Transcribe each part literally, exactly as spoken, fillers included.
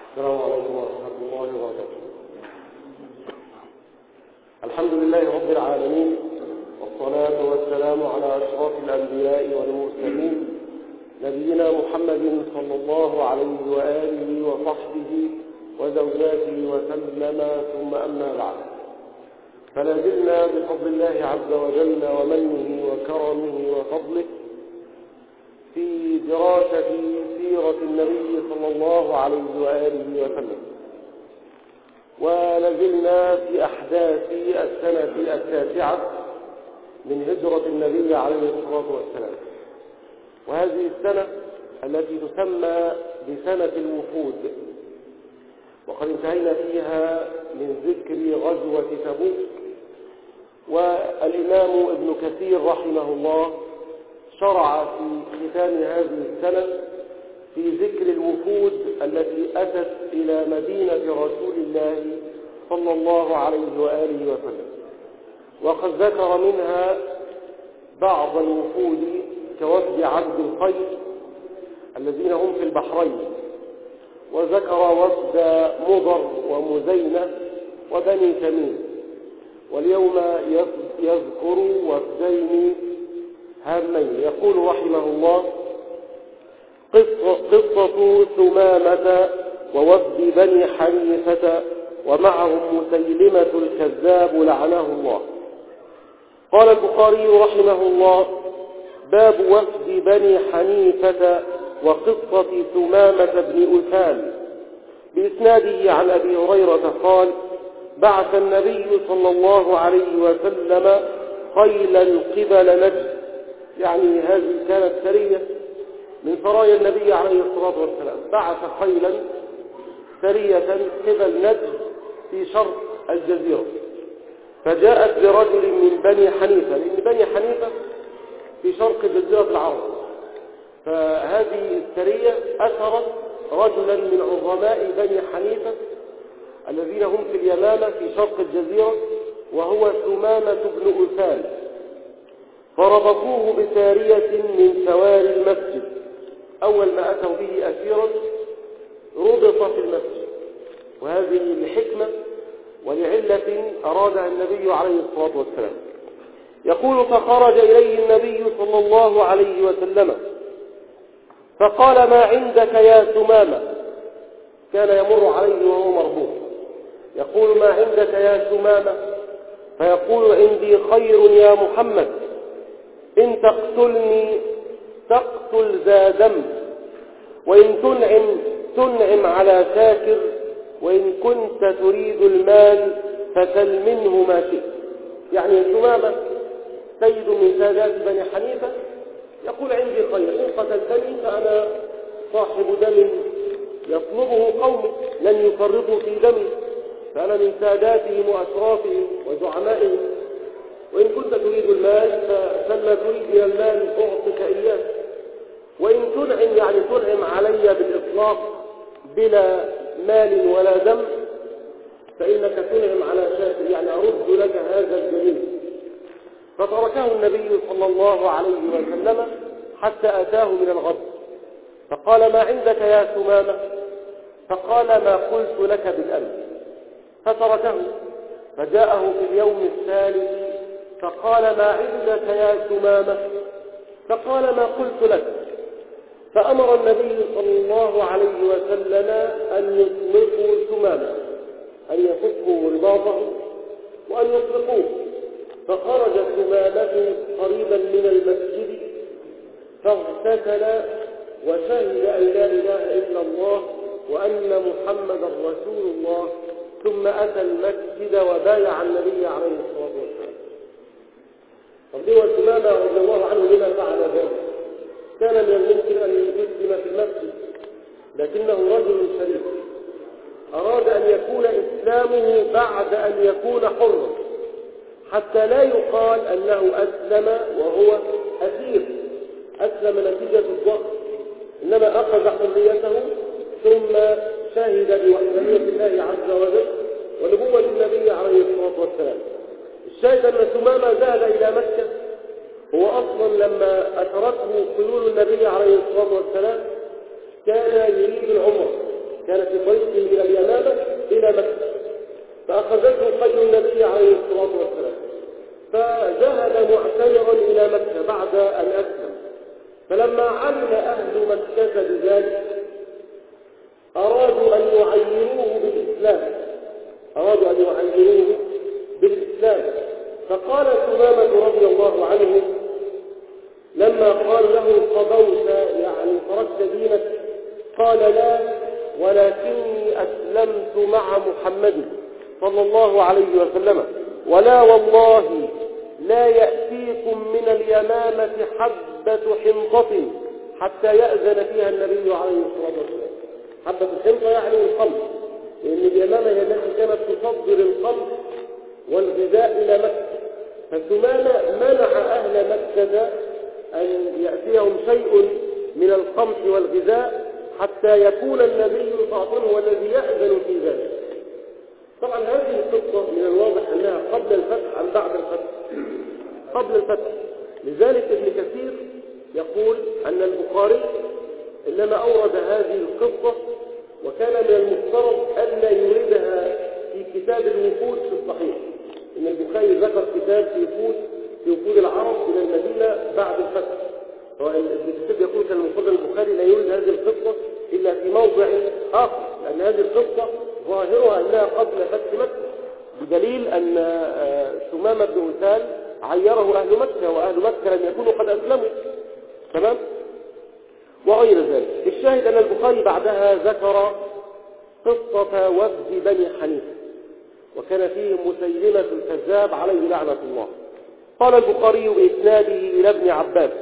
السلام عليكم ورحمة الله وبركاته. الحمد لله رب العالمين، والصلاة والسلام على أشرف الأنبياء والمرسلين، نبينا محمد صلى الله عليه وآله وصحبه وزوجاته وسلم، ثم أما بعد، فلا زلنا بفضل الله عز وجل ومنه وكرمه وفضله في دراسة سيرة النبي صلى الله عليه وآله وسلم، ولازلنا في أحداث السنة التاسعة من هجرة النبي عليه الصلاة والسلام. وهذه السنة التي تسمى بسنة الوفود، وقد انتهينا فيها من ذكر غزوة تبوك. والإمام ابن كثير رحمه الله شرع في ختام هذه السنة في ذكر الوفود التي أتت إلى مدينة رسول الله صلى الله عليه وآله وسلم، وقد ذكر منها بعض الوفود كوفد عبد القيس الذين هم في البحرين، وذكر وفد مضر ومزينة وبني تميم، واليوم يذكر وفدين هامين. يقول رحمه الله: قصة ثمامة ووفد بني حنيفة ومعهم مسيلمة الكذاب لعنه الله. قال البخاري رحمه الله: باب وفد بني حنيفة وقصة ثمامة بن أثال، بإسناده عن أبي هريرة قال: بعث النبي صلى الله عليه وسلم خيلا قبل نجد، يعني هذه كانت سرية من سرايا النبي عليه الصلاة والسلام، بعث خيلا سرية قبل نجد في شرق الجزيرة، فجاءت برجل من بني حنيفة، لأن بني حنيفة في شرق جزيرة العرب. فهذه السرية أثرت رجلا من عظماء بني حنيفة الذين هم في اليمامة في شرق الجزيرة، وهو ثمامة بن أثال، فربطوه بسارية من سواري المسجد. أول ما أتوا به أسيرا ربط في المسجد، وهذه لحكمة ولعلة أرادها النبي عليه الصلاة والسلام. يقول: فخرج إليه النبي صلى الله عليه وسلم فقال: ما عندك يا ثمامة؟ كان يمر عليه وهو مربوط، يقول: ما عندك يا ثمامة؟ فيقول: عندي خير يا محمد، إن تقتلني تقتل ذا دم، وإن تنعم تنعم على شاكر، وإن كنت تريد المال فسل منه ما شئت. يعني ثمامة سيد من سادات بني حنيفة يقول: عندي خير، إن قتلتني فأنا صاحب دم يطلبه قومي، لن يفرطوا في دمي، فأنا من ساداتهم وأشرافهم وزعمائهم. وإن كنت تريد المال فما تريد من المال أعطك إياه، وإن تنعم يعني تنعم علي بالإطلاق بلا مال ولا دم، فإنك تنعم على شاكر، يعني أرد لك هذا الجميل. فتركه النبي صلى الله عليه وسلم حتى أتاه من الغد، فقال: ما عندك يا ثمامة؟ فقال: ما قلت لك بالأمس. فتركه، فجاءه في اليوم الثالث فقال: ما عندك يا ثمامة؟ فقال: ما قلت لك. فأمر النبي صلى الله عليه وسلم أن يطلقوا ثمامة، أن يفكوا رباطه وأن يطلقوه. فخرج ثمامة قريبا من المسجد فاغتسل وشهد أن لا إله إلا الله وأن محمدا رسول الله، ثم أتى المسجد وبايع النبي عليه الصلاة والسلام. طب ليه ثمامة رضي الله عنه لما فعل ذلك؟ كان من الممكن أن يسلم في المسجد، لكنه رجل شريف أراد أن يكون إسلامه بعد أن يكون حرا، حتى لا يقال أنه أسلم وهو أسير، أسلم نتيجة الضغط، إنما أخذ حريته ثم شهد بوحدانية الله عز وجل ونبوة النبي عليه الصلاة والسلام. الشاهد أن ثمامة ذهب إلى مكة، هو أصلا لما أثرته خيول النبي عليه الصلاة والسلام كان يريد العمرة، كان في طريق من اليمامة إلى مكة، فأخذته خيل النبي عليه الصلاة والسلام، فذهب معتمرا إلى مكة بعد أن أسلم. فلما علم أهل مكة بذلك أرادوا أن يعينوه بالإسلام أرادوا أن يعينوه بالإسلام فقال ثمامة رضي الله عنه لما قال له قضوت يعني تركت دينك قال لا، ولكني أسلمت مع محمد صلى الله عليه وسلم، ولا والله لا يأتيكم من اليمامة حبة حنطة حتى يأذن فيها النبي عليه الصلاة والسلام. حبة الحنطة يعني القمح، لأن اليمامة هي التي كانت تصدر القمح والغذاء إلى مكة، فثمامة منع أهل مكة أن يأتيهم شيء من القمح والغذاء حتى يكون النبي صلى الله عليه وسلم هو الذي يأذن في ذلك. طبعا هذه القصة من الواضح أنها قبل الفتح أم بعد الفتح؟ قبل الفتح. لذلك ابن كثير يقول أن البخاري إنما أورد هذه القصة وكان من المفترض ألا يوردها في كتاب الوفود في الصحيح. إن البخاري ذكر كتاب في وفود في وفود العرب إلى المدينة بعد الفتح. ابن كثير يقول كان المفروض البخاري لا يورد هذه القصة إلا في موضع آخر، لأن هذه القصة ظاهرها أنها قبل فتح مكة، بدليل أن ثمامة بن أسال عيره أهل مكة، وأهل مكة لم يكونوا قد أسلموا. تمام؟ وغير ذلك. الشاهد أن البخاري بعدها ذكر قصة وفد بني حنيفة، وكان فيه مسيلمة الكذاب عليه لعنة الله. قال البخاري بإسناده إلى ابن عباس: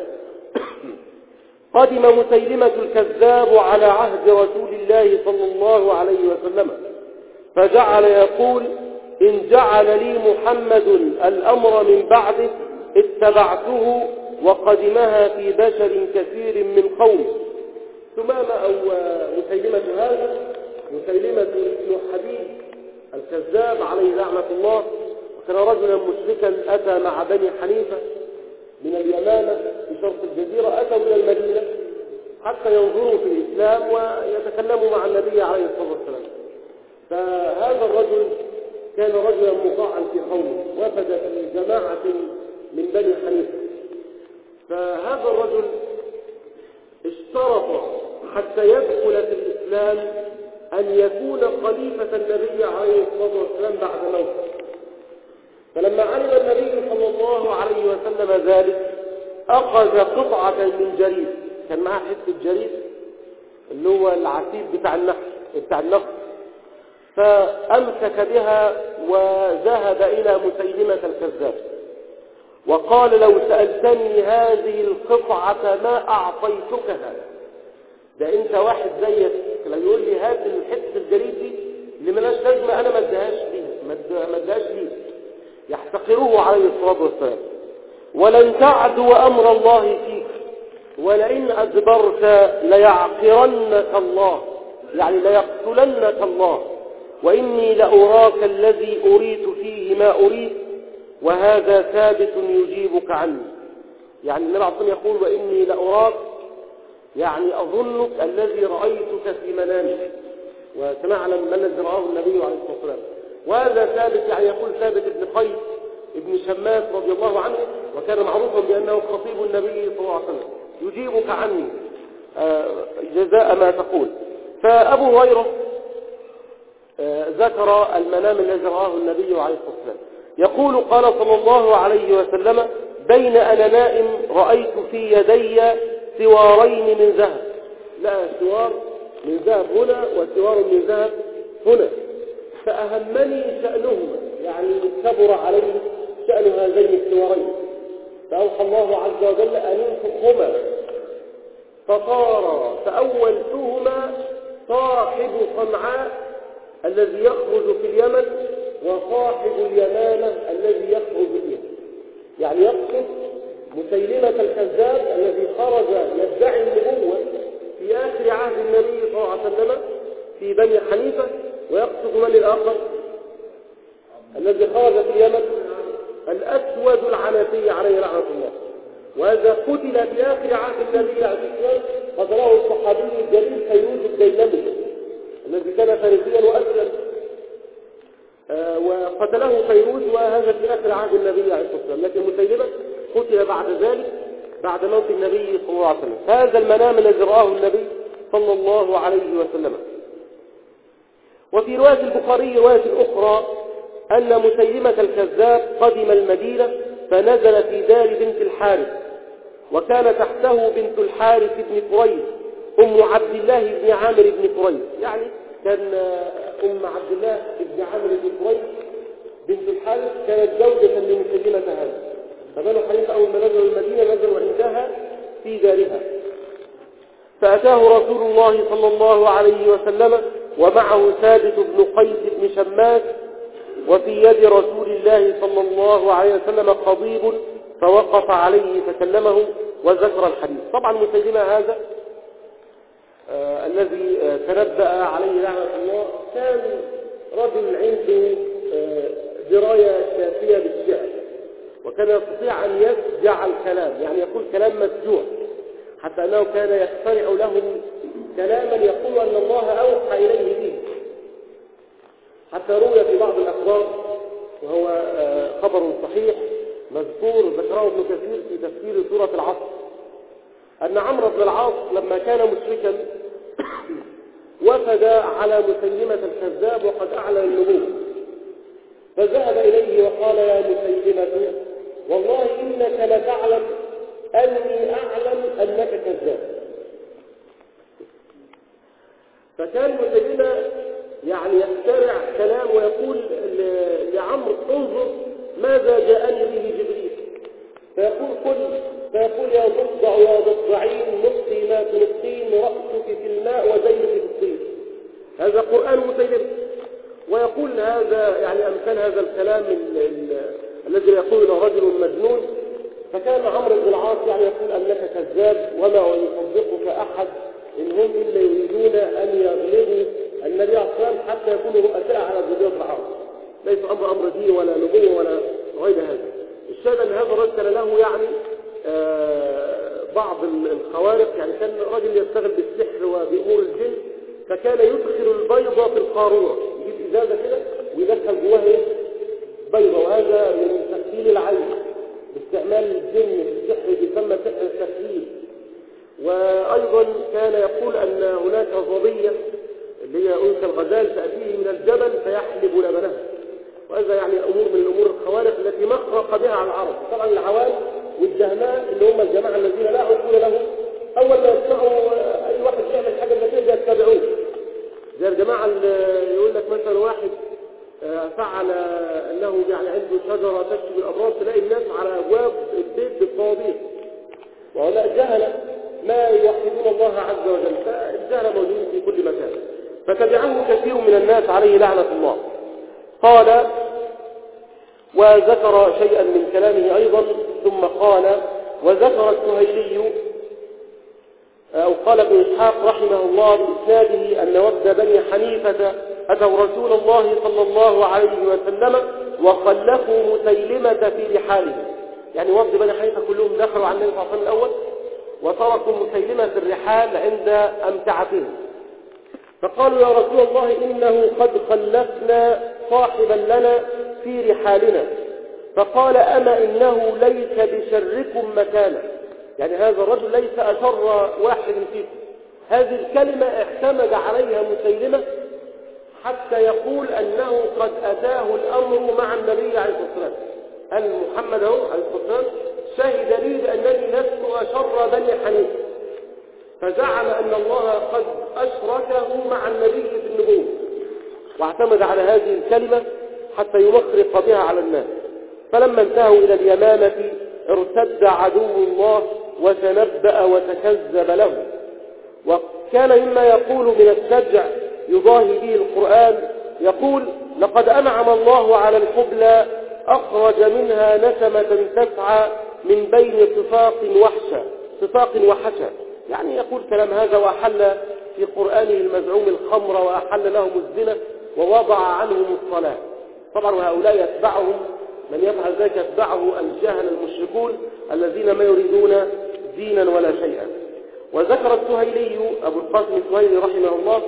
قدم مسيلمة الكذاب على عهد رسول الله صلى الله عليه وسلم، فجعل يقول: إن جعل لي محمد الأمر من بعده اتبعته، وقدمها في بشر كثير من قوم. ثمامة أو مسيلمة هذا مسيلمة بن حبيب الكذاب عليه لعنة الله، وكان رجلا مشركا أتى مع بني حنيفة من اليمامة في شرق الجزيرة، أتوا إلى المدينة حتى ينظروا في الإسلام ويتكلموا مع النبي عليه الصلاة والسلام. فهذا الرجل كان رجلا مطاعا في قومه، وفد في جماعة من بني حنيفة. فهذا الرجل اشترط حتى يدخل في الإسلام أن يكون خليفة النبي عليه الصلاة والسلام بعد موته. فلما علم النبي صلى الله عليه وسلم ذلك أخذ قطعة من جريد، كان معاه حتة جريد اللي هو العتيد بتاع النخل بتاع النخل فأمسك بها وذهب إلى مسيلمة الكذاب وقال: لو سألتني هذه القطعة ما أعطيتكها. ده أنت واحد زيك لو يقول لي هات الحتة الجريد دي اللي ملاش لازمة أنا ما ادهاش ليه ما ادهاش ليه يحتقروه عليه الصلاة والسلام. ولن تعدو أمر الله فيك، ولئن أدبرت ليعقرنك الله، يعني ليقتلنك الله، وإني لأراك الذي أريد فيه ما أريد، وهذا ثابت يجيبك عني. يعني النبي عليه الصلاة والسلام يقول: وإني لأراك، يعني أظنك الذي رأيتك في منامك، وسنعلم من الذي رآه النبي عليه الصلاة والسلام. وهذا ثابت، يعني يقول ثابت بن قيس ابن شماس رضي الله عنه، وكان معروفا بأنه خطيب النبي صلى الله عليه وسلم: يجيبك عني جزاء ما تقول. فأبو هريرة ذكر المنام الذي رآه النبي عليه الصلاة والسلام، يقول: قال صلى الله عليه وسلم: بين أنا نائم رأيت في يدي سوارين من ذهب. لا، سوار من ذهب هنا وسوار من ذهب هنا، فأهمني شأنهما، يعني كبر علي شأن هذين السوارين، فأوحى الله عز وجل أن ينفخهما فطار، فأولتهما صاحب صنعاء الذي يخرج في اليمن وصاحب اليمامة الذي يخرج فيها. يعني يقصد مسيلمة الكذاب الذي خرج يدعي النبوة في آخر عهد النبي صلى الله عليه وسلم في بني حنيفة، ويقصد من الآخر الذي خرج في اليمن الأسود العنسي عليه لعنة الله، وهذا قتل في آخر عهد النبي عليه الصلاة والسلام، قتله الصحابي الجليل فيروز الديلمي الذي كان فارسيا وأسلم، آه وقتله فيروز، وهذا في آخر عهد النبي عليه الصلاة والسلام. لكن مسيلمة قتل بعد ذلك بعد موت النبي صلى الله عليه وسلم. هذا المنام الذي رآه النبي صلى الله عليه وسلم. وفي رواية البخاري رواية أخرى أن مسيلمة الكذاب قدم المدينة فنزل في دار بنت الحارث، وكان تحته بنت الحارث بن قريش أم عبد الله بن عامر بن قريش. يعني كان أم عبد الله بن عامر بن قريش بنت الحارث كانت زوجة لمسيلمة هذا. فبنو حنيفة أول ما نزلوا المدينة نزلوا عندها في دارها. فأتاه رسول الله صلى الله عليه وسلم ومعه ثابت بن قيس بن شماس، وفي يد رسول الله صلى الله عليه وسلم قضيب، فوقف عليه فكلمه وذكر الحديث. طبعا مسيلمة هذا آه الذي آه تنبأ عليه لعنة الله كان رجل عنده آه دراية كافية بالشعر، وكان يستطيع أن يسجع الكلام، يعني يقول كلام مسجوع، حتى أنه كان يخترع له كلاما يقول أن الله أوحى إليه به. حتى روي في بعض الأخبار، وهو آه خبر صحيح مذكور ذكره ابن كثير في تفسير سورة العصر، أن عمرو بن العاص لما كان مشركا وفد على مسيلمة الكذاب وقد أعلن النبوة، فذهب إليه وقال: يا مسيلمة، والله إنك لتعلم أني أعلم أنك كذاب. فكان مسيلمة يعني يخترع كلام ويقول لعمرو: انظر ماذا جاءني به جبريل. فيقول كل فيقول: يا ضفدع يا ضفدعين، نقطي ما تنقين، رأسك في الماء وزينك في الطين. هذا قرآن مسيلمة. ويقول هذا يعني أمثال هذا الكلام الذي يقوله رجل مجنون. فكان عمرو بن العاص يعني يقول أنك كذاب وما يصدقك أحد، إن هم إلا يريدون أن يغلبوا النبي عليه الصلاة والسلام حتى يكونوا رؤساء على جزيرة العرب. ليس أمر أمر دين ولا نبوة ولا غير هذا. الشاهد أن هذا الرجل كان له يعني آه بعض الخوارق، يعني كان رجل يشتغل بالسحر وبأمور الجن، فكان يدخل البيضة في القارورة، يجيب إزازة كده ويدخل جواها إيه؟ بيضة. وهذا من تسهيل العين باستعمال الجن بالسحر، يسمى سحر التسهيل. وأيضا كان يقول أن هناك ظبية اللي هي أنثى الغزال تأتيه من الجبل فيحلب لبنها. وهذا يعني أمور من الأمور الخوارق التي مخرق بها على العرب. طبعا العوام والجهماء اللي هم الجماعة الذين لا عقول لهم، أول ما يسمعوا أي واحد يعمل حاجة من كده يتبعوه. زي الجماعة اللي يقول لك مثلا واحد فعل أنه يعني عنده شجرة تشفي الأمراض، تلاقي الناس على أبواب البيت بالطوابير. وهؤلاء جهلة ما يوحدون الله عز وجل، فالجهلة موجودين في كل مكان. فتبعه كثير من الناس عليه لعنة الله. قال: وذكر شيئا من كلامه أيضا، ثم قال: وذكر السهيلي أو قال ابن إسحاق رحمه الله بإسناده أن وفد بني حنيفة أتوا رسول الله صلى الله عليه وسلم وخلفوا مسيلمة في رحالهم. يعني وفد بني حنيفة كلهم دخلوا على النبي صلى الله عليه وسلم الأول، وتركوا مسيلمة في الرحال عند أمتعتهم. فقالوا: يا رسول الله، إنه قد خلفنا صاحبا لنا في رحالنا. فقال: أما إنه ليس بشركم مكانا، يعني هذا الرجل ليس أشر واحد فيكم. هذه الكلمة اعتمد عليها مسيلمة حتى يقول أنه قد أتاه الأمر مع النبي عليه الصلاة والسلام. أن محمد عليه الصلاة والسلام شهد لي بأنني لست أشر بني حنيفة، فزعم أن الله قد أشركه مع النبي في النبوة، واعتمد على هذه الكلمة حتى يمخرق بها على الناس. فلما انتهوا إلى اليمامة ارتد عدو الله وتنبأ وتكذب له. وكان مما يقول من السجع يضاهي به القرآن، يقول: لقد أنعم الله على الحبلى أخرج منها نسمة تسعى من بين صفاق وحشة صفاق وحشة. يعني يقول كلام هذا، وأحل في قرآنه المزعوم الخمر، وأحل لهم الزنا، ووضع عنهم الصلاة. طبعا هؤلاء يتبعهم، من يفعل ذلك يتبعه الجهل المشركون الذين ما يريدون دينا ولا شيئا. وذكر السهيلي أبو القاسم السهيلي رحمه الله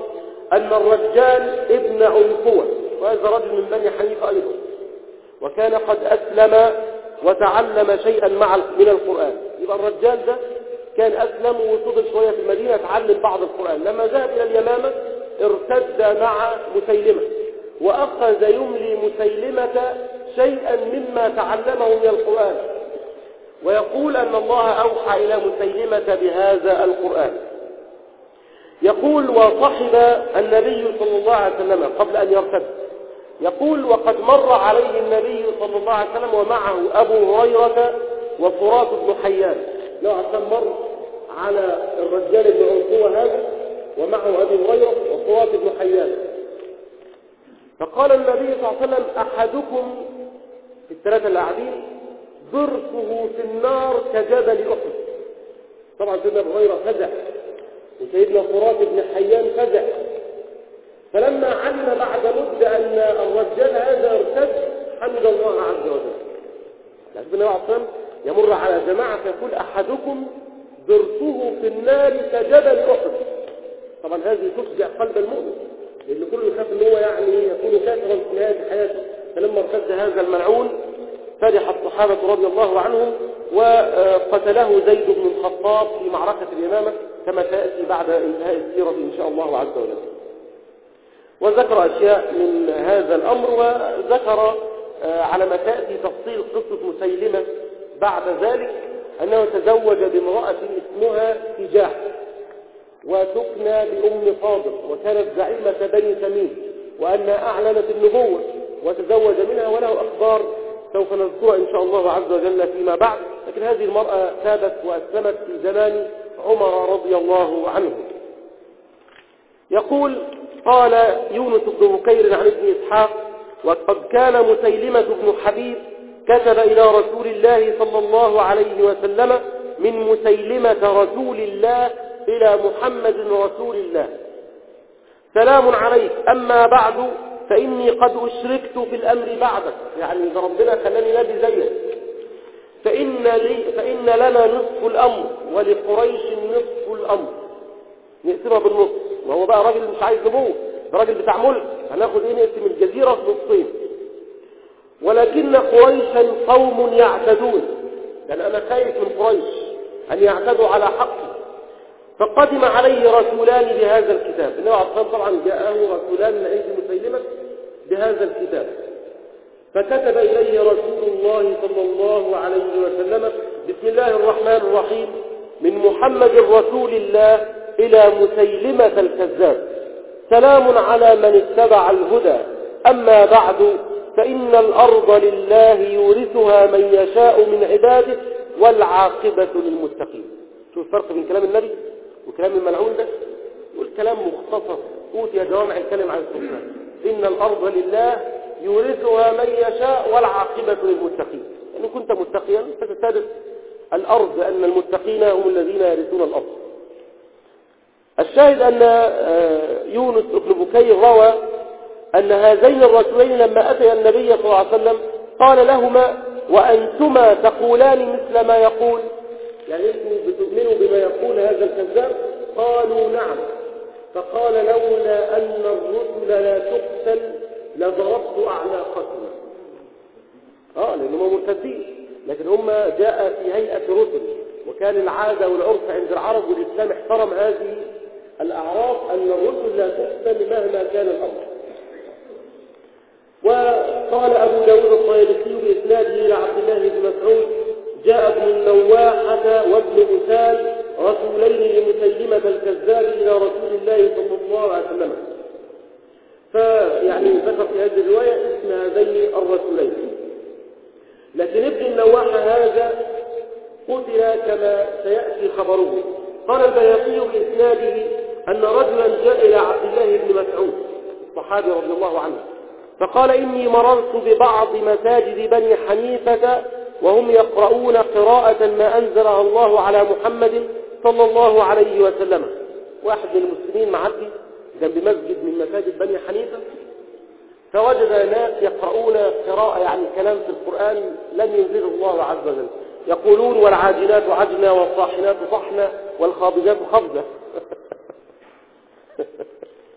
أن الرجال ابن عنفوة، وهذا رجل من بني حنيفة أيضا، وكان قد أسلم وتعلم شيئا مع من القرآن. يبقى الرجال ده كان أسلم وفضل شوية في المدينة تعلم بعض القرآن. لما ذهب إلى اليمامة ارتد مع مسيلمة، وأخذ يملي مسيلمة شيئا مما تعلمه من القرآن، ويقول أن الله أوحى إلى مسيلمة بهذا القرآن. يقول وصحب النبي صلى الله عليه وسلم قبل أن يرتد. يقول وقد مر عليه النبي صلى الله عليه وسلم ومعه أبو هريرة وفرات بن حيان. لو عشان مر على الرجال بن عنفوة هذا ومعه أبو هريرة وفرات بن حيان، فقال النبي صلى الله عليه وسلم أحدكم في الثلاثة الأعدين ضرسه في النار كجبل أحد. طبعا سيدنا أبو هريرة فزع وسيدنا فرات بن حيان فزع، فلما علم بعد مدة أن الرجال هذا ارتد حمد الله عز وجل. لكن النبي عليه الصلاة والسلام يمر على جماعة فيقول أحدكم ضرسه في النار كجبل أحد. طبعا هذه تفزع قلب المؤمن، لأن كله يخاف أن هو يعني يكون كافرا في نهاية حياته. فلما ارتد هذا الملعون فرح الصحابة رضي الله عنهم، وقتله زيد بن الخطاب في معركة اليمامة كما سيأتي بعد انتهاء السيرة إن شاء الله عز وجل. وذكر أشياء من هذا الأمر، وذكر على ما تأتي تفصيل قصة مسيلمة بعد ذلك أنه تزوج بامرأة اسمها سجاح، وتكنى بأم فاضل، وكانت زعيمة بني تميم، وأنها أعلنت النبوة وتزوج منها، وله أخبار سوف نذكرها إن شاء الله عز وجل فيما بعد. لكن هذه المرأة تابت وأسلمت في زمان عمر رضي الله عنه. يقول قال يونس بن بكير عن ابن إسحاق وقد كان مسيلمة بن حبيب كتب إلى رسول الله صلى الله عليه وسلم من مسيلمة رسول الله إلى محمد رسول الله: سلام عليك، أما بعد فإني قد أشركت في الأمر بعدك، يعني إذا ربنا خلاني نبي زيك، فإن, لي فإن لنا نصف الأمر ولقريش نصف الأمر. نقسمها بالنصف، وهو بقى راجل مش عايز نبوة، ده راجل بتاع ملك، هناخد ايه؟ نقسم الجزيرة في نصفين. ولكن قريشا قوم يعتدون، لأن أنا خايف من قريش أن يعتدوا على حقي. فقدم عليه رسولان بهذا الكتاب. النبي عليه الصلاة والسلام طبعا جاءه رسولان من عند مسيلمة بهذا الكتاب، فكتب إليه رسول الله صلى الله عليه وسلم: بسم الله الرحمن الرحيم، من محمد رسول الله إلى مسيلمة الكذاب، سلام على من اتبع الهدى، أما بعد فإن الأرض لله يورثها من يشاء من عباده والعاقبة للمتقين. شوف الفرق بين كلام النبي وكلام الملعون ده. يقول كلام مختصر أوتي جوامع الكلم عن السلطان: إن الأرض لله يورثها من يشاء والعاقبة للمتقين. يعني كنت متقيا فتسترث الأرض، أن المتقين هم الذين يرثون الأرض. الشاهد أن يونس بن بكير روى أن هذين الرسولين لما أتيا النبي صلى الله عليه وسلم قال لهما: وأنتما تقولان مثل ما يقول، يعني أنتم بتؤمنوا بما يقول هذا الكذاب؟ قالوا نعم. فقال: لولا أن الرسل لا تقتل لضربت أعناقكم. آه لأنهم مرتدين، لكن هم جاء في هيئة رسل، وكان العادة والعرف عند العرب والإسلام احترم هذه الأعراف أن الرسل لا تقتل مهما كان الأمر. وقال أبو داود الطيالسي بإسناده إلى عبد الله بن مسعود: جاء ابن النواحة وابن أسال رسولين لمسيلمة الكذاب إلى رسول الله صلى الله عليه وسلم. فيعني ذكر في هذه الرواية اسم هذين الرسولين. لكن ابن النواحة هذا قتل كما سيأتي خبره. قال البيهقي بإسناده أن رجلا جاء إلى عبد الله بن مسعود الصحابي رضي الله عنه فقال: إني مررت ببعض مساجد بني حنيفة وهم يقرؤون قراءة ما أنزلها الله على محمد صلى الله عليه وسلم. واحد من المسلمين معدي جنب مسجد من مساجد بني حنيفة، فوجد ناس يقرؤون قراءة يعني كلام في القرآن لم ينزله الله عز وجل، يقولون: والعاجلات عجنا والصاحنات صحنا والخابزات خبزة.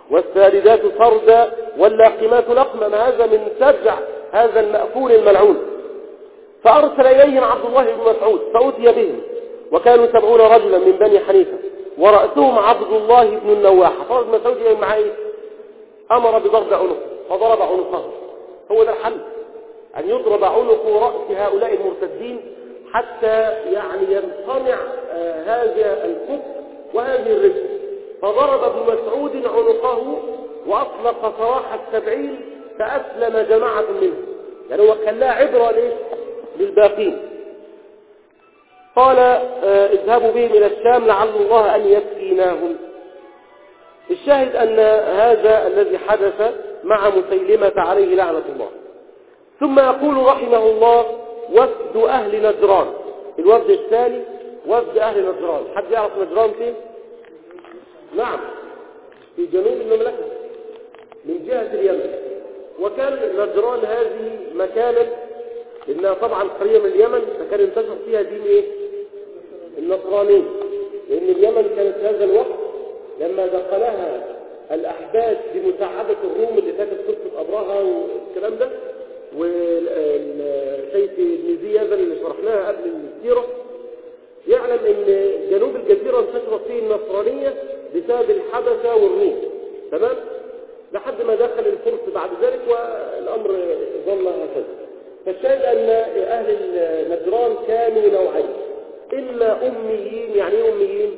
والساردات سردا واللاقمات لقما، ما هذا من سجع هذا المأكول الملعون. فأرسل إليهم عبد الله بن مسعود فأتي بهم، وكانوا سبعون رجلا من بني حنيفة ورأسهم عبد الله بن النواحة. فأرسل مسعود إليهم معه إيه؟ أمر بضرب عنقه فضرب عنقه. هو ده الحل، أن يضرب عنق رأس هؤلاء المرتدين حتى يعني يمتنع آه هذا الكفر وهذه الرجل. فضرب ابن مسعود عنقه وأطلق سراح السبعين فأسلم جماعة منهم، يعني هو خلاه عبرة ليه؟ للباقين. قال آه اذهبوا بهم إلى الشام لعل الله أن يكفيناهم. الشاهد أن هذا الذي حدث مع مسيلمة عليه لعنة الله. ثم يقول رحمه الله وفد أهل نجران. الوفد الثاني وفد أهل نجران. حد يعرف نجران فين؟ نعم، في جنوب المملكة من جهة اليمن. وكان نجران هذه مكانا إنها طبعا قرية من اليمن، فكان انتشر فيها دين إيه؟ النصرانية، لأن اليمن كانت هذا الوقت لما دخلها الأحداث بمساعدة الروم اللي كانت قصة أبرهة والكلام ده، والسيف ابن زياد اللي شرحناها قبل السيرة، يعلم ان جنوب الجزيرة انتشرت فيه النصرانية بسبب الحبشة والروم، تمام؟ لحد ما دخل الفرس بعد ذلك والأمر ظل هكذا. فالشاهد أن أهل نجران كانوا نوعين، إما أميين. يعني ايه أميين؟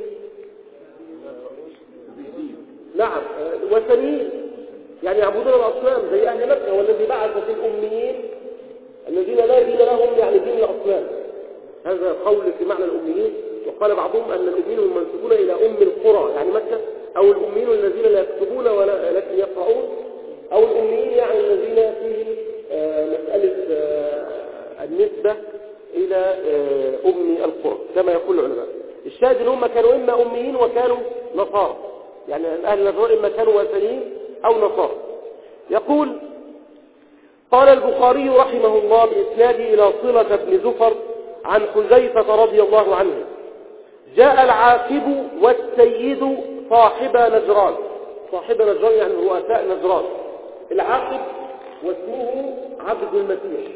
نعم، وثنيين، يعني يعبدون الأصنام زي أهل مكة، والذي بعث في الأميين الذين لا دين لهم يعني دين الأصنام. هذا قول في معنى الأميين. وقال بعضهم أن الأميين هم منسوبون إلى أم القرى يعني مكة، أو الأميين الذين لا يكتبون ولا لكن يقرؤون، أو الأميين يعني الذين فيه آه مسألة آه النسبة إلى آه أم القرى كما يقول العلماء. الشاهد هم كانوا إما أميين وكانوا نصارى، يعني أهل نجران إما كانوا وثنيين أو نصارى. يقول قال البخاري رحمه الله بإسناده إلى صلة بن زفر عن حذيفة رضي الله عنه: جاء العاقب والسيد صاحب نجران. صاحب نجران يعني رؤساء نجران. العاقب واسمه عبد المسيح،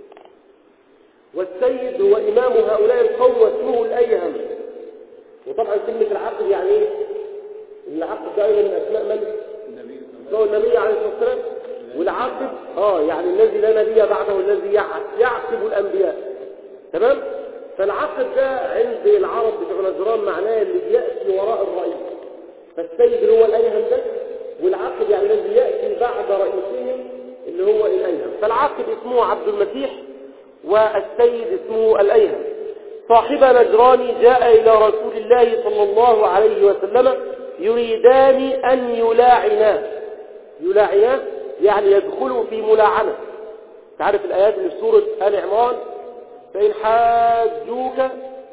والسيد هو إمام هؤلاء القوم واسمه الأيهم. وطبعا كلمة العاقب يعني ايه؟ العاقب ده أيضا من أسماء من؟ هو النبي عليه الصلاة والسلام. والعاقب اه يعني الذي لا نبي بعده، الذي يعقب الأنبياء، تمام؟ فالعاقب ده عند العرب بتوع نجران معناه اللي يأتي وراء الرئيس. فالسيد هو الأيهم ده، والعاقب يعني الذي يأتي بعد رئيسهم اللي هو الأيهم. فالعاقب اسمه عبد المسيح والسيد اسمه الأيهم. صاحب نجران جاء إلى رسول الله صلى الله عليه وسلم يريدان أن يلاعناه. يلاعناه يعني يدخلوا في ملاعنة. تعرف الآيات اللي في سورة آل عمران: فإن حاجوك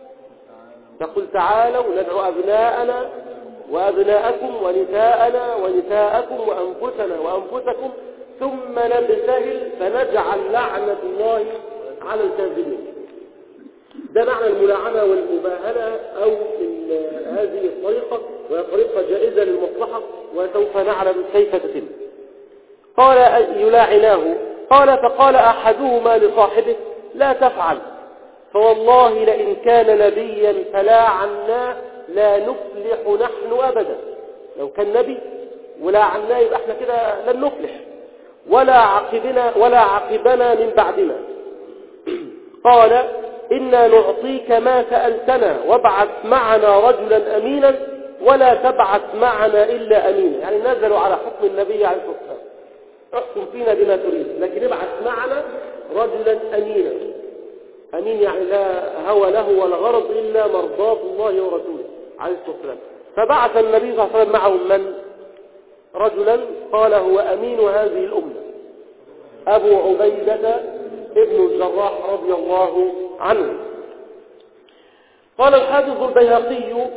فقل تعالوا ندعو أبناءنا وأبناءكم ونساءنا ونساءكم وأنفسنا وأنفسكم ثم نبتهل فنجعل لعنة الله على الكاذبين. ده معنى الملاعنة والمباهلة أو هذه الطريقة، وهي طريقة جائزة للمصلحة وسوف نعلم كيف تتم. قال يلاعناه. قال فقال أحدهما لصاحبه: لا تفعل، فوالله لئن كان نبيا فلاعناه لا نفلح نحن أبدا. لو كان نبي ولاعناه يبقى احنا كده لن نفلح ولا عقبنا ولا عقبنا من بعدنا. قال إنا نعطيك ما سألتنا وابعث معنا رجلا أمينا ولا تبعث معنا إلا أمينا. يعني نزلوا على حكم النبي عليه الصلاة والسلام: احكم فينا بما تريد لكن ابعث معنا رجلا أمينا. أمين يعني لا هوى له ولا غرض إلا مرضاة الله ورسوله عليه الصلاة والسلام. فبعث النبي صلى الله عليه وسلم معهم من؟ رجلا قال هو أمين هذه الأمة، أبو عبيدة ابن الجراح رضي الله عنه. قال الحافظ البيهقي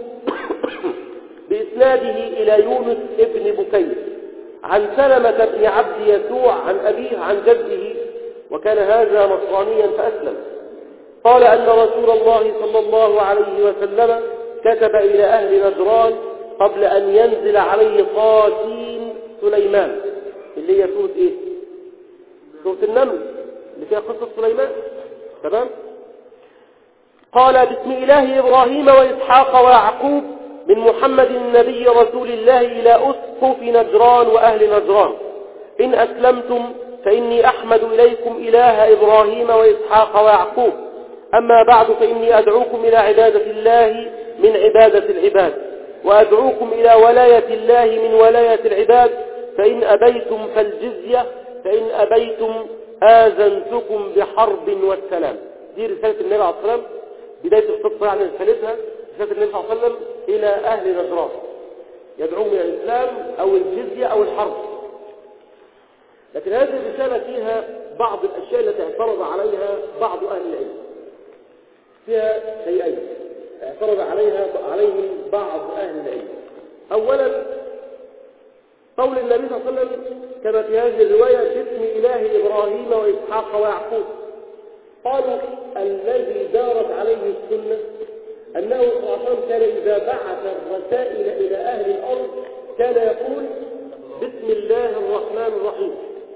بإسناده إلى يونس ابن بكير عن سلمة بن عبد يسوع عن أبيه عن جده، وكان هذا نصرانيا فأسلم. قال أن رسول الله صلى الله عليه وسلم كتب إلى أهل نجران قبل أن ينزل عليه طاسين سليمان، اللي هي سورة ايه؟ سورة النمل اللي فيها قصة سليمان. تمام؟ قال بسم الله إبراهيم وإسحاق ويعقوب من محمد النبي رسول الله إلى أسقف نجران وأهل نجران إن أسلمتم فإني أحمد إليكم إله إبراهيم وإسحاق ويعقوب. أما بعد فإني أدعوكم إلى عبادة الله من عبادة العباد، وأدعوكم إلى ولاية الله من ولاية العباد، فإن أبيتم فالجزية، فإن أبيتم آذنتكم بحرب والسلام. دي رسالة النبي عليه الصلاة والسلام، بداية القصة يعني رسالتها رسالة النبي صلى الله عليه وسلم إلى أهل نجران، يدعوهم إلى الإسلام أو الجزية أو الحرب. لكن هذه الرسالة فيها بعض الأشياء التي اعترض عليها بعض أهل العلم، فيها شيئين اعترض عليها عليهم بعض أهل العلم. أولا قول النبي صلى الله عليه وسلم كما في هذه الرواية باسم إله إبراهيم وإسحاق ويعقوب. قالوا الذي دارت عليه السنة أنه صلى الله عليه وسلم كان إذا بعث الرسائل إلى أهل الأرض كان يقول بسم الله الرحمن الرحيم،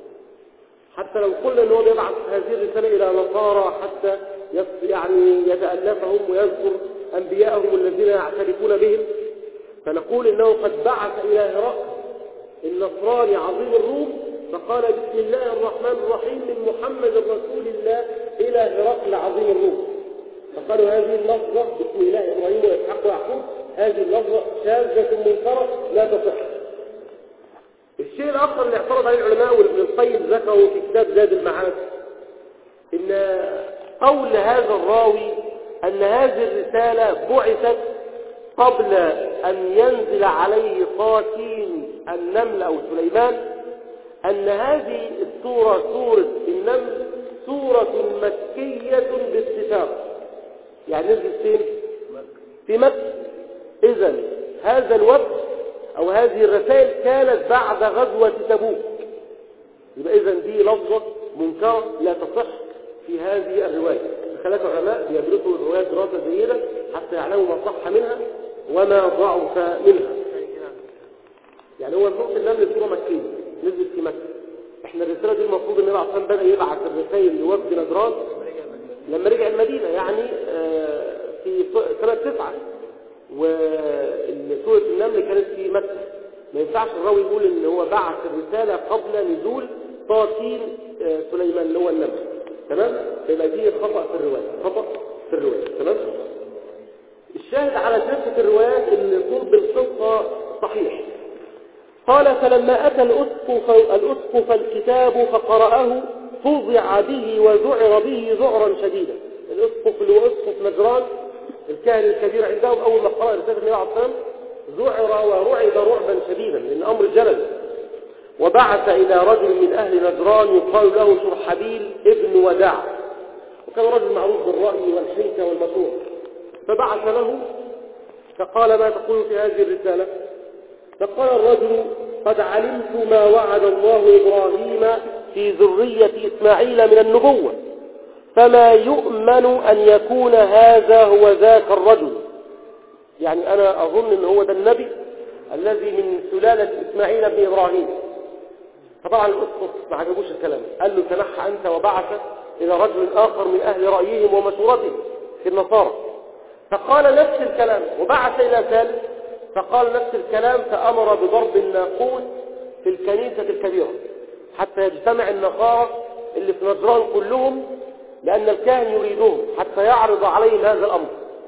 حتى لو قلنا أنه يبعث هذه الرسالة إلى نصارى حتى يعني يتألفهم ويذكر أنبياءهم الذين يعترفون بهم، فنقول إنه قد بعث إلى هرقل النصراني عظيم الروم فقال بسم الله الرحمن الرحيم من محمد رسول الله إلى هرقل عظيم الروم، فقالوا هذه اللفظة بسم الله إبراهيم وإسحاق ويعقوب هذه اللفظة شاذة منكرة لا تصح. الشيء الآخر اللي اعترض عليه العلماء وابن القيم ذكره في كتاب زاد المعاد إن قول هذا الراوي أن هذه الرسالة بعثت قبل أن ينزل عليه قاتين النمل أو سليمان، أن هذه السورة سورة النمل سورة مكية باتفاق، يعني نزلت فين؟ في مكة. إذن هذا الوقت أو هذه الرسائل كانت بعد غزوة تبوك، يبقى إذن دي لفظة منكرة لا تصح في هذه الرواية. خلاف العلماء بيدرسوا الروايات دراسة جيدة حتى يعلموا ما صح منها وما ضعف منها. يعني هو سورة النمل سورة مكية نزلت في مكة. احنا الرسالة دي المفروض ان النبي عليه الصلاة والسلام بدأ يبعث الرسائل لوفد نجران لما رجع المدينة، يعني في سنة تسعة، وسورة النمل كانت في مكة. ما ينفعش الراوي يقول ان هو بعث الرسالة قبل نزول طاقين سليمان اللي هو النمل. تمام؟ فيبقى دي خطأ في الرواية، خطأ في الرواية. تمام؟ الشاهد على تلك الروايات ان طرد القصة صحيح. قال فلما أتى الأسقف, الأسقف الكتاب فقرأه فوضع به وذعر به ذعرا شديدا. الأسقف اللي هو أسقف نجران الكاهن الكبير عندهم أول ما قرأ رسالة النبي عليه الصلاة والسلام ذعر ورعب رعبا شديدا لأن أمر جلل، وبعث إلى رجل من أهل نجران يقال له شرحبيل ابن وداع، وكان رجل معروف بالرأي والحنكة والمشورة، فبعث له فقال ما تقول في هذه الرسالة؟ فقال الرجل قد علمت ما وعد الله إبراهيم في ذرية إسماعيل من النبوة، فما يؤمن أن يكون هذا هو ذاك الرجل. يعني أنا أظن أن هو ده النبي الذي من سلالة إسماعيل بن إبراهيم. فطبعا الأسقف ما عجبوش الكلام، قال له تنحى أنت وبعث إلى رجل آخر من أهل رأيهم ومشورتهم في النصارى. فقال نفس الكلام وبعث إلى ثالث فقال نفس الكلام، فأمر بضرب الناقوس في الكنيسة الكبيرة حتى يجتمع النصارى اللي في نجران كلهم، لأن الكاهن يريدهم حتى يعرض عليهم هذا الأمر.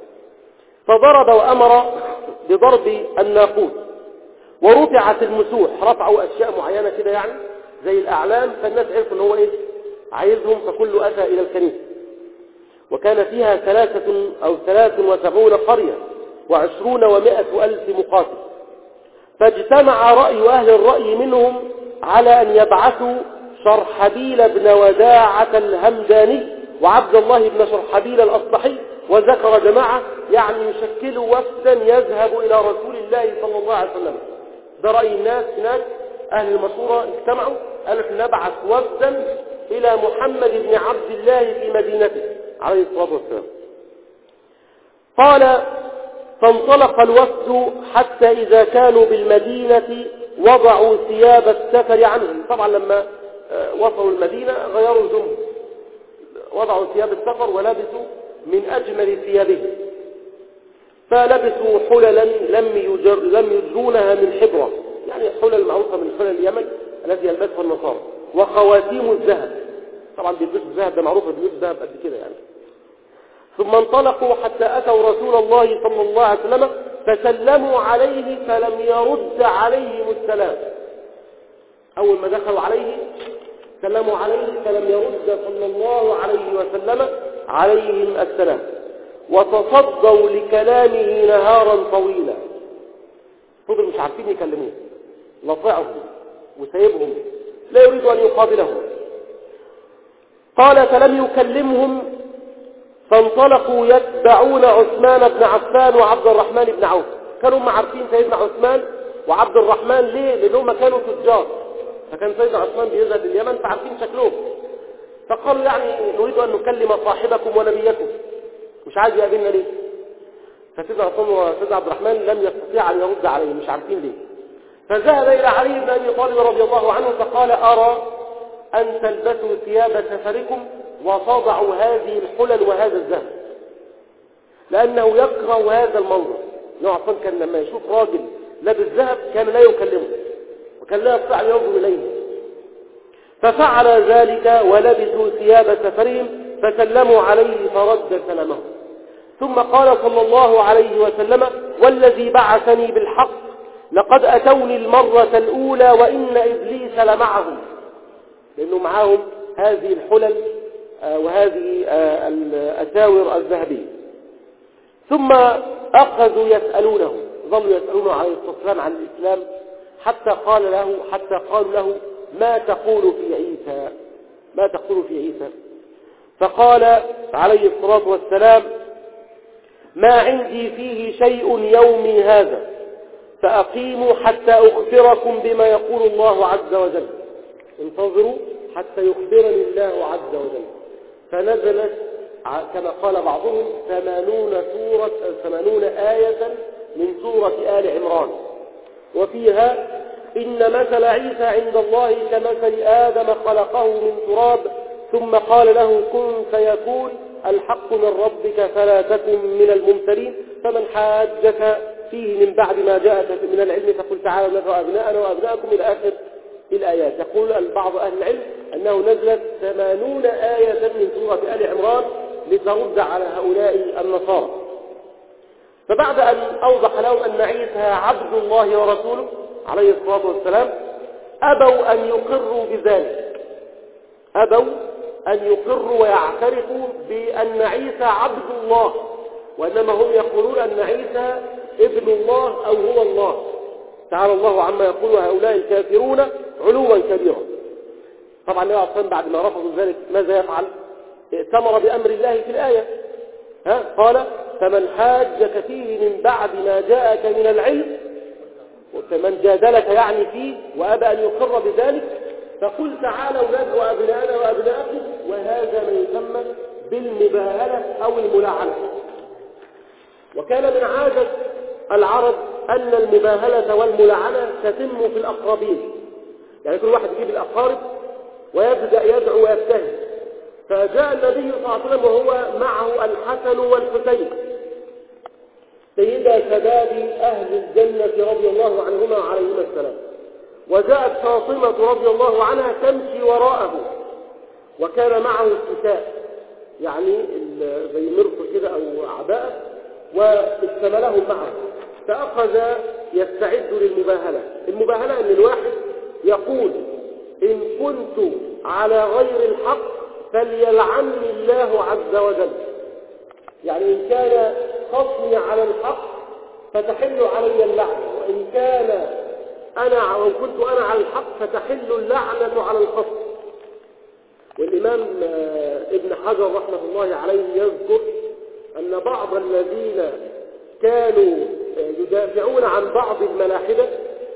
فضرب وأمر بضرب الناقوس، ورفعت المسوح، رفعوا أشياء معينة كده يعني زي الأعلام، فالناس عرفوا ان هو إيه عايزهم، فكل أتى إلى الكنيسة. وكان فيها ثلاثة أو ثلاث وسبعون قرية وعشرون ومائة ألف مقاتل، فاجتمع رأي أهل الرأي منهم على أن يبعثوا شرحبيل بن وداعة الهمداني وعبد الله بن شرحبيل الأصبحي، وذكر جماعة يعني يشكلوا وفدا يذهب إلى رسول الله صلى الله عليه وسلم. ده رأي الناس هناك أهل المشورة اجتمعوا قالوا نبعث وفدا إلى محمد بن عبد الله في مدينته عليه الصلاة والسلام. قال فانطلق الوفد حتى إذا كانوا بالمدينة وضعوا ثياب السفر عنهم. طبعا لما وصلوا المدينة غيروا هدومهم، وضعوا ثياب السفر ولبسوا من أجمل ثيابهم، فلبسوا حللا لم يجر لم يجرونها من حبرة، يعني حلل معروفة من حلل اليمن التي يلبسها النصارى، وخواتيم الذهب. طبعا بيلبسوا الذهب، ده معروف بيلبسوا الذهب قد كده يعني. ثم انطلقوا حتى أتوا رسول الله صلى الله عليه وسلم فسلموا عليه فلم يرد عليهم السلام. أول ما دخلوا عليه سلموا عليه فلم يرد صلى الله عليه وسلم عليهم السلام، وتصدوا لكلامه نهارا طويلا. فضلوا مش عارفين يكلموه، لطعهم وسيبهم لا يريد أن يقابلهم. قال فلم يكلمهم فانطلقوا يتبعون عثمان بن عفان وعبد الرحمن بن عوف. كانوا هم عارفين سيدنا عثمان وعبد الرحمن. ليه؟ لأنهم كانوا تجار، فكان سيدنا عثمان بيذهب لليمن فعارفين شكلهم، فقالوا يعني نريد أن نكلم صاحبكم ونبيكم، مش عايز يقابلنا ليه؟ فسيدنا عثمان وسيدنا عبد الرحمن لم يستطيع أن يرد عليه، مش عارفين ليه. فذهب إلى علي بن أبي طالب رضي الله عنه فقال أرى أن تلبسوا ثياب سفركم وتضعوا هذه الحلل وهذا الذهب، لأنه يكره هذا المنظر. نوع عثمان كان لما يشوف راجل لابس ذهب كان لا يكلمه وكان لا يستطيع أن ينظر إليه. ففعل ذلك ولبسوا ثياب سفرهم فسلموا عليه فرد سلامه. ثم قال صلى الله عليه وسلم والذي بعثني بالحق لقد أتوني المرة الأولى وإن إبليس لمعهم، لأنه معهم هذه الحلل وهذه الأساور الذهبية. ثم أخذوا يسألونه، ظلوا يسألونه عليه الصلاة والسلام عن الإسلام حتى قال له حتى قالوا له ما تقول في عيسى ما تقول في عيسى فقال عليه الصلاة والسلام ما عندي فيه شيء يومي هذا فأقيموا حتى أخبركم بما يقول الله عز وجل، انتظروا حتى يخبرني الله عز وجل. فنزلت كما قال بعضهم ثمانون سورة ثمانون آية من سورة آل عمران، وفيها إن مثل عيسى عند الله كمثل آدم خلقه من تراب ثم قال له كن فيكون الحق من ربك فلا تكن من الممترين فمن حاجك فيه من بعد ما جاءك من العلم فقل تعالوا ندعو أبناءنا وأبناءكم إلى آخر الآيات. يقول بعض أهل العلم أنه نزلت ثمانون آية من سورة آل عمران لترد على هؤلاء النصارى. فبعد أن أوضح لهم أن عيسى عبد الله ورسوله عليه الصلاة والسلام أبوا أن يقروا بذلك، أبوا أن يقروا ويعترفوا بأن عيسى عبد الله، وإنما هم يقولون أن عيسى ابن الله أو هو الله. تعالى الله عما يقول هؤلاء الكافرون علوا كبيرا. طبعا النبي عليه الصلاة بعد ما رفضوا ذلك ماذا يفعل؟ ائتمر بأمر الله في الآية، ها قال فمن حاجك فيه من بعد ما جاءك من العلم، فمن جادلك يعني فيه وأبى أن يقر بذلك فقل تعالوا ندعو أبناءنا وأبناءكم، وهذا ما يسمى بالمباهلة أو الملاعنة. وكان من عادة العرب أن المباهلة والملاعنة تتم في الأقربين، يعني كل واحد يجيب الأقارب ويبدأ يدعو ويبتهل. فجاء النبي صلى الله عليه وسلم وهو معه الحسن والحسين سيدا شباب أهل الجنة رضي الله عنهما عليهما السلام، وجاءت فاطمة رضي الله عنها تمشي وراءه وكان معه الكساء يعني زي مرص كده أو عباءة واستملهم معه، فأخذ يستعد للمباهلة. المباهلة أن الواحد يقول إن كنت على غير الحق فليلعني الله عز وجل، يعني إن كان خصمي على الحق فتحل علي اللعنة، وإن كان أنا وإن كنت أنا على الحق فتحل اللعنة على الخصم. والإمام ابن حجر رحمة الله عليه يذكر أن بعض الذين كانوا يدافعون عن بعض الملاحدة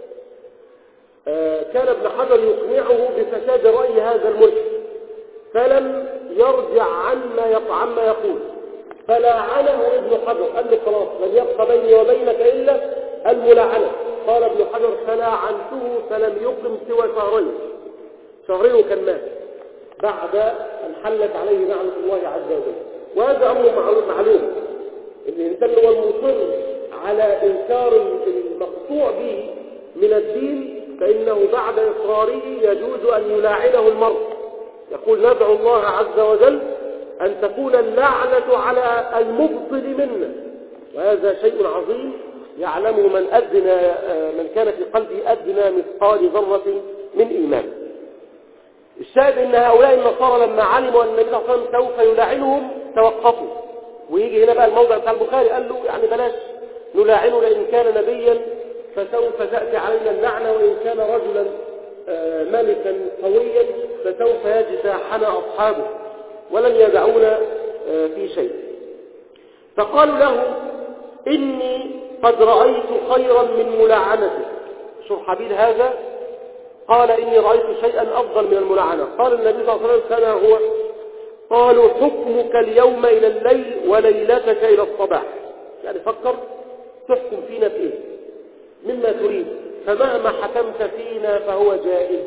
كان ابن حجر يقنعه بفساد رأي هذا الملحد، فلم يرجع عما عما يقول، فلاعنه ابن حجر قال له خلاص لن يبقى بيني وبينك إلا الملاعنة، قال ابن حجر فلاعنته فلم يقم سوى شهرين شهرين وكان مات بعد أن حلت عليه لعنة الله عز وجل. وهذا أمر معلوم، إن الإنسان هو المصر على إنكار المقطوع به من الدين فإنه بعد إصراره يجوز أن يلاعنه المرء. يقول ندعو الله عز وجل أن تكون اللعنة على المبطل منا، وهذا شيء عظيم يعلمه من أدنى من كان في قلبه أدنى مثقال ذرة من إيمان. الشاهد ان هؤلاء النصارى لما علموا ان النبي صلى الله عليه وسلم سوف يلاعنهم توقفوا. ويجي هنا بقى الموضع بتاع البخاري قال له يعني بلاش نلاعنه، لان كان نبيا فسوف تأتي علينا اللعنة، وإن كان رجلا ملكا قويا فسوف يجتاحنا أصحابه ولن يدعونا في شيء. فقالوا له إني قد رأيت خيرا من ملاعنته. شرحبيل هذا قال إني رأيت شيئا أفضل من الملاعنة. قال النبي صلى الله عليه وسلم كما هو. قالوا حكمك اليوم إلى الليل وليلتك إلى الصباح، يعني فكر تحكم فينا بإيه مما تريد، فمهما حكمت فينا فهو جائز.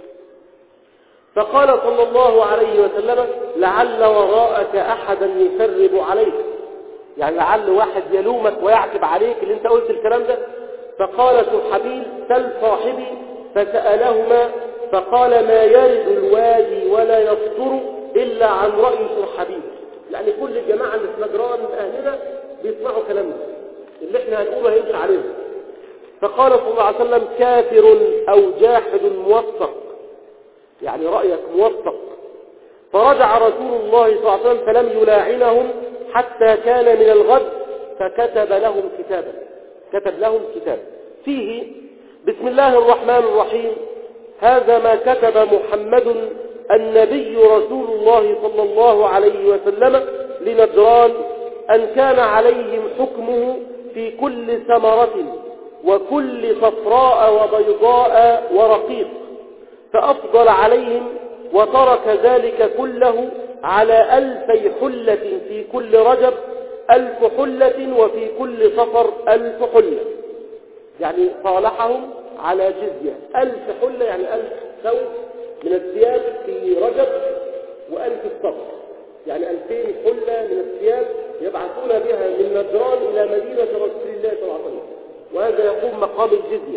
فقال صلى الله عليه وسلم لعل وراءك أحدا يسرب عليك، يعني لعل واحد يلومك ويعتب عليك اللي انت قلت الكلام ده. فقال شرحبيل سل صاحبي، فسألهما فقال ما يرد الوادي ولا يصدر إلا عن رأي شرحبيل. يعني كل الجماعة اللي في نجران من أهلنا بيسمعوا كلامنا اللي احنا هنقوله هيمشي عليهم. فقال صلى الله عليه وسلم كافر أو جاحد موثق، يعني رأيك موثق. فرجع رسول الله صلى الله عليه وسلم فلم يلاعنهم حتى كان من الغد، فكتب لهم كتابا كتب لهم كتاب فيه بسم الله الرحمن الرحيم هذا ما كتب محمد النبي رسول الله صلى الله عليه وسلم لنجران أن كان عليهم حكمه في كل ثمرة وكل صفراء وبيضاء ورقيق، فأفضل عليهم وترك ذلك كله على ألفي حلة في كل رجب ألف حلة وفي كل صفر ألف حلة، يعني صالحهم على جزية ألف حلة، يعني ألف ثوب من الثياب في رجب وألف الصفر، يعني ألفين حلة من الثياب يبعثون بها من نجران إلى مدينة رسول الله صلى الله عليه وسلم، وهذا يقوم مقام الجزية.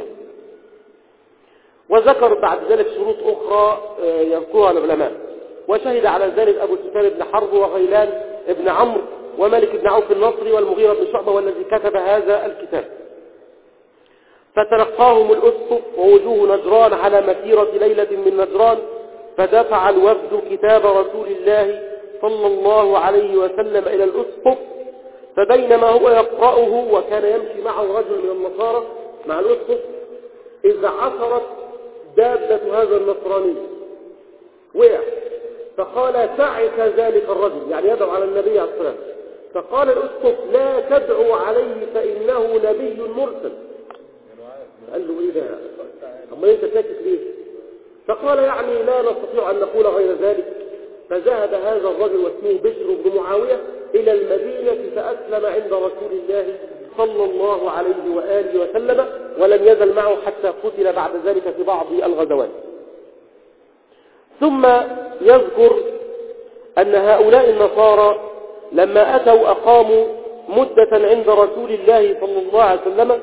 وذكر بعد ذلك شروط أخرى يذكرها العلماء، وشهد على ذلك أبو سفيان بن حرب وغيلان بن عمرو ومالك بن عوف النصري والمغيرة بن شعبة والذي كتب هذا الكتاب. فتلقاهم الأسقف ووجوه نجران على مسيرة ليلة من نجران، فدفع الوفد كتاب رسول الله صلى الله عليه وسلم إلى الأسقف، فبينما هو يقرأه وكان يمشي معه رجل من النصارى مع الأسقف إذ عثرت دابة هذا النصراني وقع، فقال تعس ذلك الرجل، يعني يدعو على النبي عليه الصلاة والسلام. فقال الأسقف لا تدعو عليه فإنه نبي مرسل. قال له إيه ده؟ أما أنت ساكت ليه؟ فقال يعني لا نستطيع أن نقول غير ذلك. فذهب هذا الرجل واسمه بشر بن معاوية إلى المدينة فأسلم عند رسول الله صلى الله عليه وآله وسلم، ولم يزل معه حتى قتل بعد ذلك في بعض الغزوات. ثم يذكر أن هؤلاء النصارى لما أتوا أقاموا مدة عند رسول الله صلى الله عليه وسلم،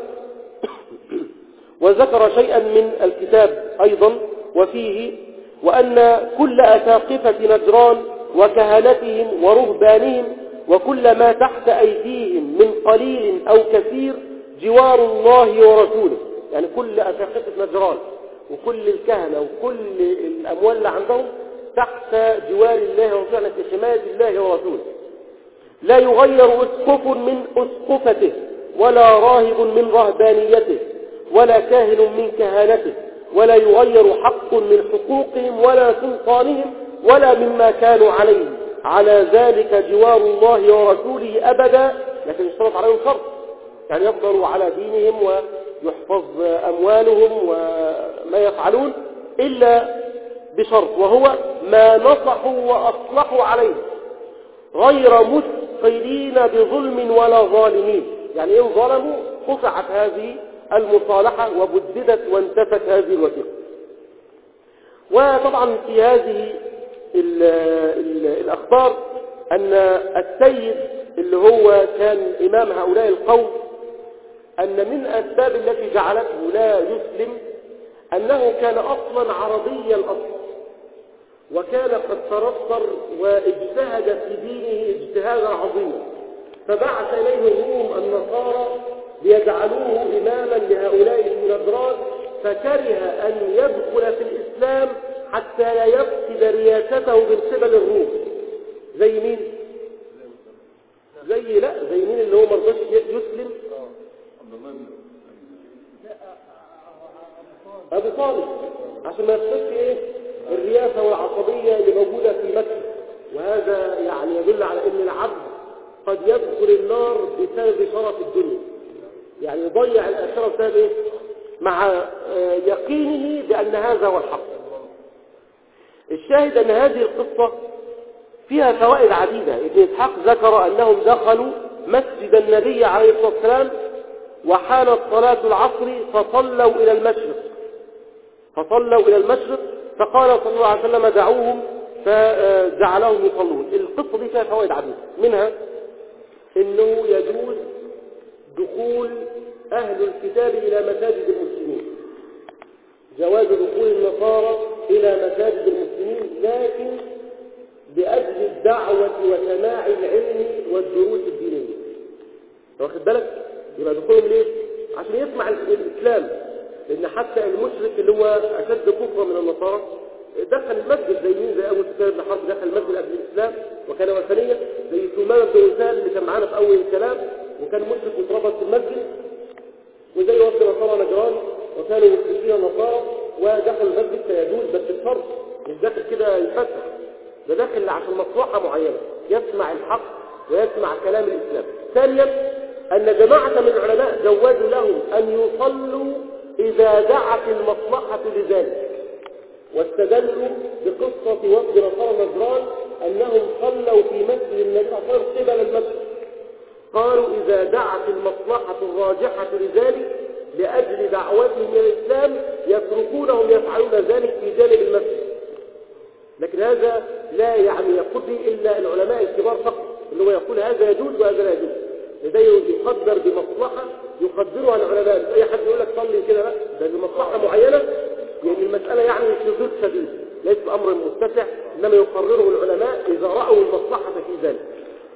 وذكر شيئا من الكتاب أيضا وفيه وأن كل أساقفة نجران وكهنتهم ورهبانهم وكل ما تحت أيديهم من قليل أو كثير جوار الله ورسوله، يعني كل أساقفة نجران وكل الكهنة وكل الأموال اللي عندهم تحت جوار الله ورسوله في حماية الله ورسوله. لا يغير أسقف من أسقفته ولا راهب من رهبانيته ولا كاهن من كهانته، ولا يغير حق من حقوقهم ولا سلطانهم ولا مما كانوا عليه، على ذلك جوار الله ورسوله أبدا، لكن يشترط عليهم شرط، يعني يفضلوا على دينهم ويحفظ أموالهم وما يفعلون إلا بشرط، وهو ما نصحوا وأصلحوا عليه غير مثقلين بظلم ولا ظالمين، يعني إن ظلموا قطعت هذه المصالحة وبددت وانتفت هذه الوثيقة. وطبعا في هذه ال ال الأخبار أن السيد اللي هو كان إمام هؤلاء القوم أن من أسباب التي جعلته لا يسلم أنه كان أصلا عربي الأصل، وكان قد ترصر واجتهد في دينه اجتهادا عظيما، فبعث إليه الروم النصارى ليجعلوه إماما لهؤلاء النجران، فكره أن يدخل في الإسلام حتى لا يفقد رياسته من قبل الروم. زي مين؟ زي لا زي مين اللي هو مرضاش يسلم؟ أبو طالب، عشان ما يفقدش إيه؟ الرياسة والعصبية اللي موجودة في مكة. وهذا يعني يدل على أن العبد قد يدخل النار بسبب شرف الدنيا، يعني يضيع الآخرة بسبب إيه؟ مع يقينه بأن هذا هو الحق. الشاهد أن هذه القصة فيها فوائد عديدة. ابن إسحاق ذكر أنهم دخلوا مسجد النبي عليه الصلاة والسلام وحانت صلاة العصر فصلوا إلى المشرق فصلوا إلى المشرق فقال صلى الله عليه وسلم دعوهم فجعلهم يصلون. القصة دي فيها فوائد عديدة، منها أنه يجوز دخول أهل الكتاب إلى مساجد المسلمين، جواز دخول النصارى إلى مساجد المسلمين، لكن بأجل الدعوة وسماع العلم والدروس الدينية. واخد بالك؟ يبقى دخولهم ليه؟ عشان يسمع الإسلام، لأن حتى المشرك اللي هو أشد كفرا من النصارى دخل المسجد، زي مين؟ زي أبو سفيان بن حرب دخل المسجد قبل الإسلام وكان وثنيا، زي سليمان بن وسال اللي كان معانا في أول الكلام وكان مشرك واتربط في المسجد، وزي وفد نصارى نجران وكانوا مشركين نصارى ودخل المسجد فيجوز، بس بفرض مش داخل كده يفتح، ده داخل عشان مصلحة معينة يسمع الحق ويسمع كلام الإسلام. ثانيا أن جماعة من العلماء جوزوا لهم أن يصلوا إذا دعت المصلحة لذلك، واستدلوا بقصة وفد نصارى نجران أنهم صلوا في مسجد النبي صلى الله عليه وسلم قبل المسجد، قالوا إذا دعت المصلحة الراجحة لذلك لأجل دعوتهم إلى الإسلام يتركونهم يفعلون ذلك في جانب المسجد. لكن هذا لا يعني يقول إلا العلماء الكبار فقط، اللي هو يقول هذا يجوز وهذا لا يجوز، لذا يقدر بمصلحة يقدرها العلماء. مش أي حد يقول لك صلي كده، لا، ده بمصلحة معينة، يعني المسألة يعني شذوذ شديد ليس بأمر متسع، إنما يقرره العلماء إذا رأوا المصلحة في ذلك.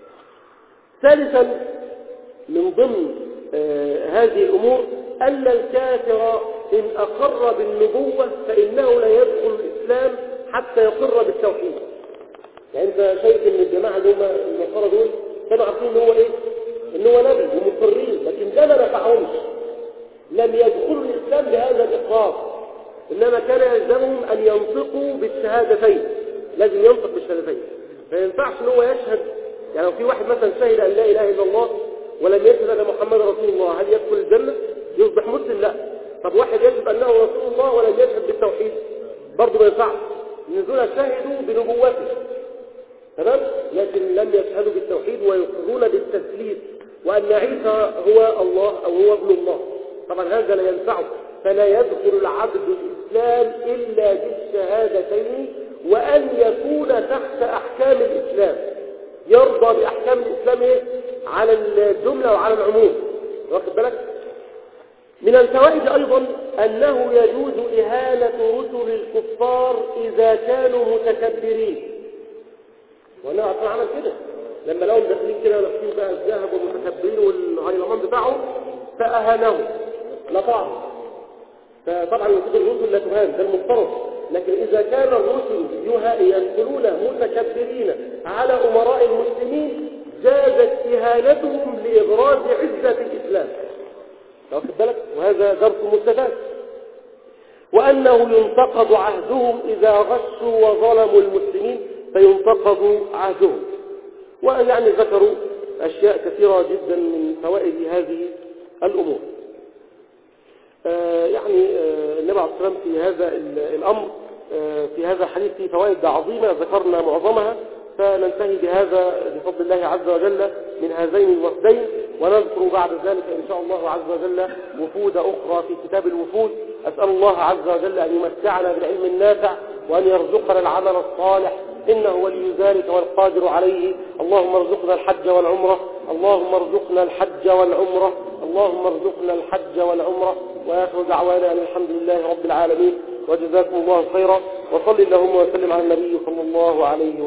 ثالثا من ضمن آه هذه الأمور أن الكافر إن أقر بالنبوة فإنه لا يدخل الإسلام حتى يقر بالتوحيد. يعني أنت شايف إن الجماعة اللي هم النصارى دول كانوا عارفين إن هو إيه؟ إن هو نبي ومقرين، لكن ده ما نفعهمش، لم يدخلوا الإسلام بهذا الإقرار، إنما كان يلزمهم أن ينطقوا بالشهادتين، لازم ينطق بالشهادتين. ما ينفعش إن هو يشهد، يعني لو في واحد مثلا شهد أن لا إله إلا الله ولم يشهد أن محمد رسول الله، هل يدخل الجنة؟ يصبح مسلم؟ لا. طب واحد يشهد أنه رسول الله ولم يشهد بالتوحيد، برضه ما ينفعش، نزول شهدوا بنبوته، تمام؟ لكن لم يشهدوا بالتوحيد ويقرون بالتثليث وأن عيسى هو الله أو هو ابن الله، طبعا هذا لا ينفعه، فلا يدخل العبد الإسلام إلا بالشهادتين، وأن يكون تحت أحكام الإسلام، يرضى بأحكام الإسلام إيه؟ على الجملة وعلى العموم. واخد بالك؟ من الفوائد أيضا أنه يجوز إهانة رسل الكفار إذا كانوا متكبرين، وأنا أصلا عمل كده لما لهم داخلين كده لابسين بقى الذهب والمتكبرين والهيلمان بتاعهم فأهانهم لطعهم، فطبعا يكون الرسل لا تهان، ده المفترض. لكن إذا كان الرسل يدخلون متكبرين على أمراء المسلمين زادت إهانتهم لإبراز عزة الإسلام. واخد بالك؟ وهذا درس مستفاد. وأنه ينتقض عهدهم إذا غشوا وظلموا المسلمين فينتقض عهدهم. ويعني ذكروا أشياء كثيرة جدا من فوائد هذه الأمور. آه يعني آه النبي عليه الصلاة والسلام في هذا الأمر آه في هذا الحديث في فوائد عظيمة ذكرنا معظمها، فننتهي بهذا بفضل الله عز وجل من هذين الوفدين. ونذكر بعد ذلك إن شاء الله عز وجل وفود أخرى في كتاب الوفود. أسأل الله عز وجل أن يمتعنا بالعلم النافع وأن يرزقنا العمل الصالح، إنه ولي ذلك والقادر عليه. اللهم ارزقنا الحج والعمرة، اللهم ارزقنا الحج والعمرة، اللهم ارزقنا الحج والعمرة. وآخر دعوانا أن الحمد لله رب العالمين، وجزاكم الله خيرا، وصل اللهم وسلم على النبي صلى الله عليه وسلم.